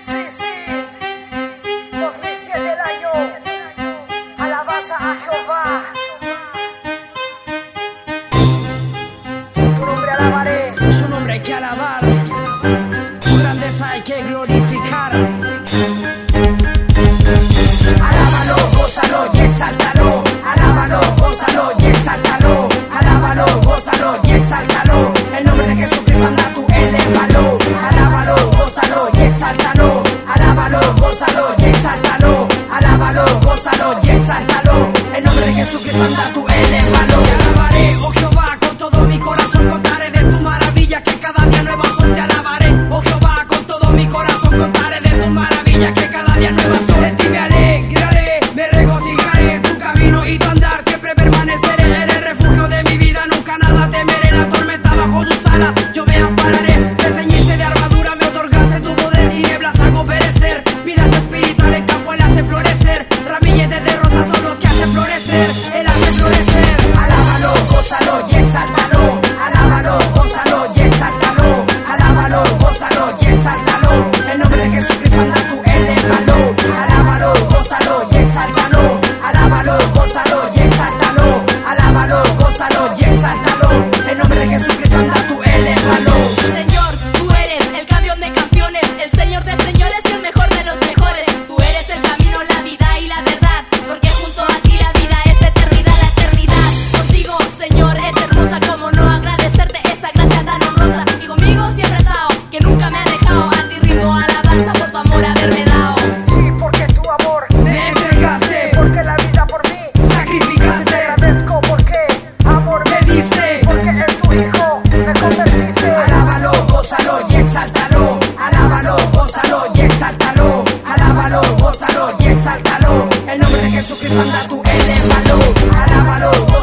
Sí, 2007 el año. Alabanza a Jehová. Tu nombre alabaré, su nombre hay que alabar, su grandeza hay que glorificar. alábalo, gózalo y exáltalo. Alábalo, gózalo y exáltalo. Alábalo, gózalo y exáltalo. El nombre de Jesucristo anda tú elévalo. Alábalo, gózalo y exáltalo. Alábalo, gózalo y exáltalo. Alábalo, gózalo y exáltalo. El nombre de Jesucristo anda tú elévalo. Te alabaré, oh Jehová, con todo mi corazón contaré de tu maravilla, que cada día nuevas son. Te alabaré, oh Jehová, con todo mi corazón contaré de tu maravilla, que cada día nuevas son. En ti me alegraré, me regocijaré, tu camino y tu andar siempre permaneceré. Eres refugio de mi vida, nunca nada temeré. La tormenta bajo tus alas yo me ampararé. Te ceñiste de armadura, me otorgaste tu poder. Nieblas hago perecer, vidas espirituales campo él hace florecer. Ramilletes de rosas son los que hacen florecer, él hace florecer. Alábalo, gózalo y exáltalo. Alábalo, gózalo y exáltalo. Alábalo, gózalo y exáltalo. El nombre de Jesucristo anda tú elévalo. Alábalo, gózalo y exáltalo. Alábalo, gózalo y exáltalo. Alábalo, gózalo y exáltalo. El nombre de Jesucristo anda tú elévalo. Señor, tú eres el campeón de campeones, el Señor de señores y el mejor de los mejores. Tú eres el camino, la vida y la verdad, porque junto a ti la vida es eternidad, la eternidad. Contigo, Señor, es hermosa, como no agradecerte esa gracia tan honrosa. Y conmigo siempre has estado, que nunca me ha dejado. A ti rindo alabanza por tu amor haberme dado. Sí, porque tu amor Me entregaste, porque la vida por mí te sacrificaste, agradezco porque amor me diste. porque en tu hijo me convertiste. Alábalo, gózalo y exáltalo. Alábalo, gózalo y exáltalo. Alábalo, gózalo y exáltalo. El nombre de Jesucristo anda tú elévalo. Alábalo,